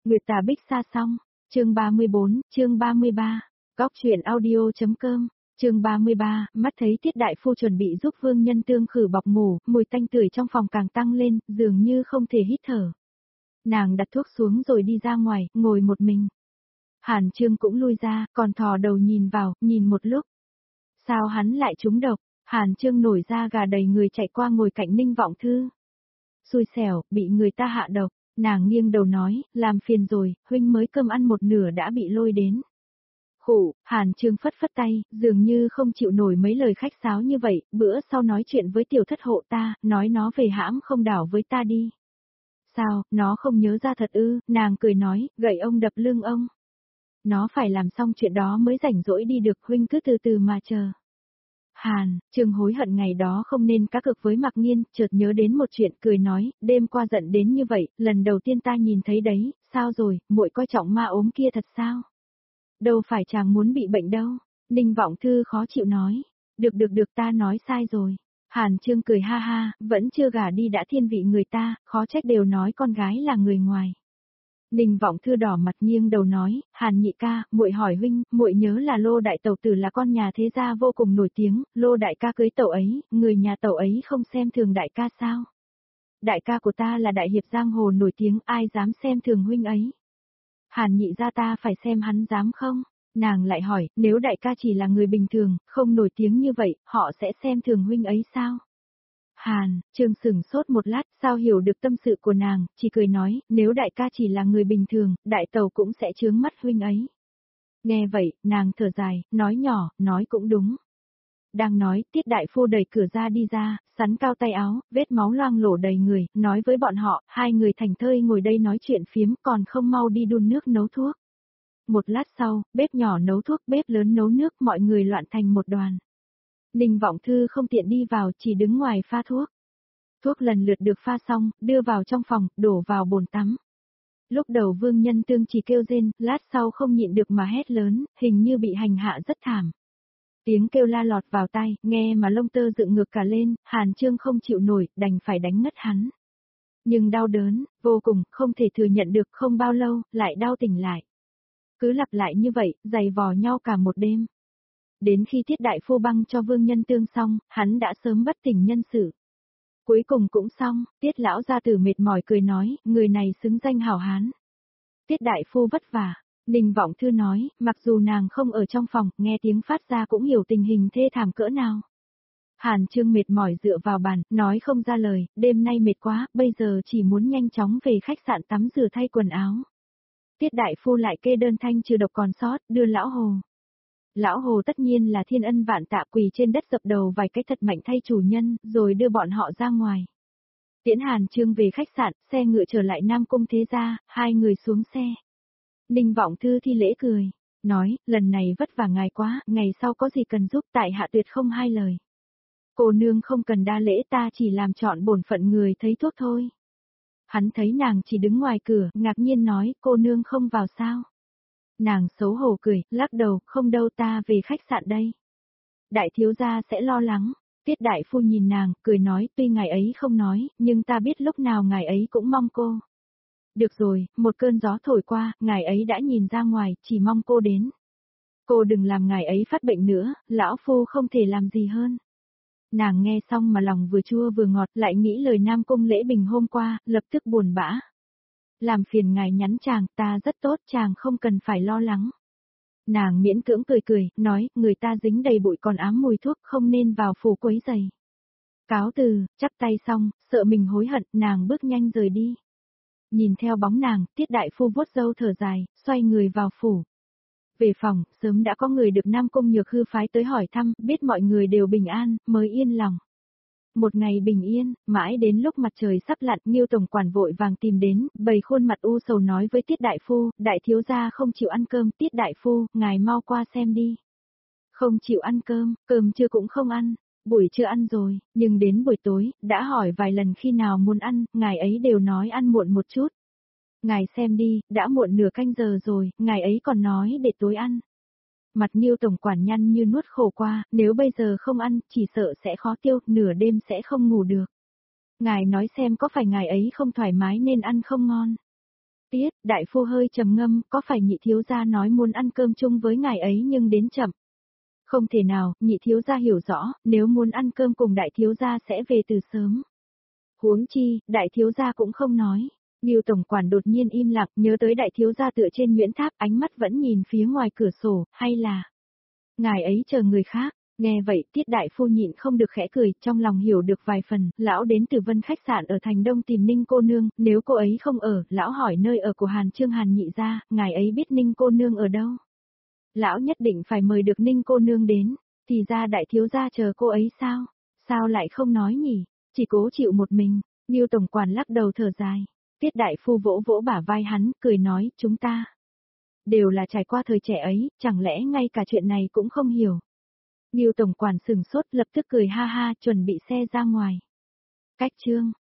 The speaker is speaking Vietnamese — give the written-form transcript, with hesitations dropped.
Nguyệt Tà Bích Sa xong, chương 34, chương 33, Góc truyện audio.com, chương 33, mắt thấy Tiết Đại Phu chuẩn bị giúp Vương Nhân Tương khử bọc ngủ, mùi tanh tưởi trong phòng càng tăng lên, dường như không thể hít thở. Nàng đặt thuốc xuống rồi đi ra ngoài, ngồi một mình. Hàn Trương cũng lui ra, còn thò đầu nhìn vào, nhìn một lúc. Sao hắn lại trúng độc? Hàn Trương nổi ra gà đầy người chạy qua ngồi cạnh Ninh Vọng Thư. Xui xẻo, bị người ta hạ độc. Nàng nghiêng đầu nói, làm phiền rồi, huynh mới cơm ăn một nửa đã bị lôi đến. Khụ, Hàn Trương phất phất tay, dường như không chịu nổi mấy lời khách sáo như vậy, bữa sau nói chuyện với tiểu thất hộ ta, nói nó về hãm không đảo với ta đi. Sao, nó không nhớ ra thật ư, nàng cười nói, gậy ông đập lưng ông. Nó phải làm xong chuyện đó mới rảnh rỗi đi được, huynh cứ từ từ mà chờ. Hàn, Trương hối hận ngày đó không nên cá cược với Mạc Nghiên, chợt nhớ đến một chuyện, cười nói, đêm qua giận đến như vậy, lần đầu tiên ta nhìn thấy đấy, sao rồi, muội coi trọng ma ốm kia thật sao? Đâu phải chàng muốn bị bệnh đâu, Ninh Vọng Thư khó chịu nói, được ta nói sai rồi. Hàn Trương cười ha ha, vẫn chưa gả đi đã thiên vị người ta, khó trách đều nói con gái là người ngoài. Ninh Vọng Thư đỏ mặt nghiêng đầu nói, Hàn nhị ca, muội hỏi huynh, muội nhớ là Lô đại tẩu tử là con nhà thế gia vô cùng nổi tiếng, Lô đại ca cưới tẩu ấy, người nhà tẩu ấy không xem thường đại ca sao? Đại ca của ta là đại hiệp giang hồ nổi tiếng, ai dám xem thường huynh ấy? Hàn nhị gia ta phải xem hắn dám không? Nàng lại hỏi, nếu đại ca chỉ là người bình thường, không nổi tiếng như vậy, họ sẽ xem thường huynh ấy sao? Hàn, Trương sửng sốt một lát, sao hiểu được tâm sự của nàng, chỉ cười nói, nếu đại ca chỉ là người bình thường, đại tàu cũng sẽ chướng mắt huynh ấy. Nghe vậy, nàng thở dài, nói nhỏ, nói cũng đúng. Đang nói, Tiết Đại Phu đẩy cửa ra đi ra, sắn cao tay áo, vết máu loang lổ đầy người, nói với bọn họ, hai người thành thơi ngồi đây nói chuyện phiếm, còn không mau đi đun nước nấu thuốc. Một lát sau, bếp nhỏ nấu thuốc, bếp lớn nấu nước, mọi người loạn thành một đoàn. Ninh Vọng Thư không tiện đi vào, chỉ đứng ngoài pha thuốc. Thuốc lần lượt được pha xong, đưa vào trong phòng, đổ vào bồn tắm. Lúc đầu Vương Nhân Tương chỉ kêu rên, lát sau không nhịn được mà hét lớn, hình như bị hành hạ rất thảm. Tiếng kêu la lọt vào tai, nghe mà lông tơ dựng ngược cả lên, Hàn Trương không chịu nổi, đành phải đánh ngất hắn. Nhưng đau đớn, vô cùng, không thể thừa nhận được, không bao lâu, lại đau tỉnh lại. Cứ lặp lại như vậy, giày vò nhau cả một đêm. Đến khi Tiết Đại Phu băng cho Vương Nhân Tương xong, hắn đã sớm bất tỉnh nhân sự. Cuối cùng cũng xong, Tiết lão gia tử mệt mỏi cười nói, người này xứng danh hảo hán. Tiết Đại Phu vất vả, Ninh Vọng Thư nói, mặc dù nàng không ở trong phòng, nghe tiếng phát ra cũng hiểu tình hình thê thảm cỡ nào. Hàn Trương mệt mỏi dựa vào bàn, nói không ra lời, đêm nay mệt quá, bây giờ chỉ muốn nhanh chóng về khách sạn tắm rửa thay quần áo. Tiết Đại Phu lại kê đơn thanh trừ độc còn sót, đưa lão Hồ. Lão Hồ tất nhiên là thiên ân vạn tạ, quỳ trên đất dập đầu vài cái thật mạnh thay chủ nhân, rồi đưa bọn họ ra ngoài. Tiễn Hàn Trương về khách sạn, xe ngựa trở lại Nam Cung thế gia, hai người xuống xe. Ninh Vọng Thư thi lễ cười, nói, lần này vất vả ngài quá, ngày sau có gì cần giúp tại hạ tuyệt không hai lời. Cô nương không cần đa lễ, ta chỉ làm chọn bổn phận người thấy thuốc thôi. Hắn thấy nàng chỉ đứng ngoài cửa, ngạc nhiên nói, cô nương không vào sao? Nàng xấu hổ cười, lắc đầu, không đâu, ta về khách sạn đây. Đại thiếu gia sẽ lo lắng. Tiết Đại Phu nhìn nàng, cười nói, tuy ngài ấy không nói, nhưng ta biết lúc nào ngài ấy cũng mong cô. Được rồi, một cơn gió thổi qua, ngài ấy đã nhìn ra ngoài, chỉ mong cô đến. Cô đừng làm ngài ấy phát bệnh nữa, lão phu không thể làm gì hơn. Nàng nghe xong mà lòng vừa chua vừa ngọt, lại nghĩ lời Nam Cung Lễ Bình hôm qua, lập tức buồn bã. Làm phiền ngài nhắn chàng, ta rất tốt, chàng không cần phải lo lắng. Nàng miễn cưỡng cười, nói, người ta dính đầy bụi còn ám mùi thuốc, không nên vào phủ quấy giày. Cáo từ, chắp tay xong, sợ mình hối hận, nàng bước nhanh rời đi. Nhìn theo bóng nàng, Tiết Đại Phu vuốt râu thở dài, xoay người vào phủ. Về phòng, sớm đã có người được Nam Cung Nhược Hư phái tới hỏi thăm, biết mọi người đều bình an, mới yên lòng. Một ngày bình yên, mãi đến lúc mặt trời sắp lặn, Nghiêu tổng quản vội vàng tìm đến, bày khuôn mặt u sầu nói với Tiết Đại Phu, đại thiếu gia không chịu ăn cơm, Tiết Đại Phu, ngài mau qua xem đi. Không chịu ăn cơm, cơm trưa cũng không ăn, buổi trưa ăn rồi, nhưng đến buổi tối, đã hỏi vài lần khi nào muốn ăn, ngài ấy đều nói ăn muộn một chút. Ngài xem đi, đã muộn nửa canh giờ rồi, ngài ấy còn nói để tối ăn. Mặt Nghiêu tổng quản nhăn như nuốt khổ qua, nếu bây giờ không ăn, chỉ sợ sẽ khó tiêu, nửa đêm sẽ không ngủ được. Ngài nói xem có phải ngài ấy không thoải mái nên ăn không ngon. Tiết đại phu hơi trầm ngâm, có phải nhị thiếu gia nói muốn ăn cơm chung với ngài ấy nhưng đến chậm. Không thể nào, nhị thiếu gia hiểu rõ, nếu muốn ăn cơm cùng đại thiếu gia sẽ về từ sớm. Huống chi, đại thiếu gia cũng không nói. Ngưu tổng quản đột nhiên im lặng, nhớ tới đại thiếu gia tựa trên Nguyễn Tháp, ánh mắt vẫn nhìn phía ngoài cửa sổ, hay là ngài ấy chờ người khác. Nghe vậy, Tiết đại phu nhịn không được khẽ cười, trong lòng hiểu được vài phần, lão đến từ Vân khách sạn ở thành Đông tìm Ninh cô nương, nếu cô ấy không ở, lão hỏi nơi ở của Hàn Trương Hàn nhị gia, ngài ấy biết Ninh cô nương ở đâu. Lão nhất định phải mời được Ninh cô nương đến, thì ra đại thiếu gia chờ cô ấy sao? Sao lại không nói nhỉ? Chỉ cố chịu một mình. Ngưu tổng quản lắc đầu thở dài. Tiết đại phu vỗ vỗ bả vai hắn, cười nói, chúng ta đều là trải qua thời trẻ ấy, chẳng lẽ ngay cả chuyện này cũng không hiểu. Ngưu tổng quản sừng sốt lập tức cười ha ha, chuẩn bị xe ra ngoài. Cách chương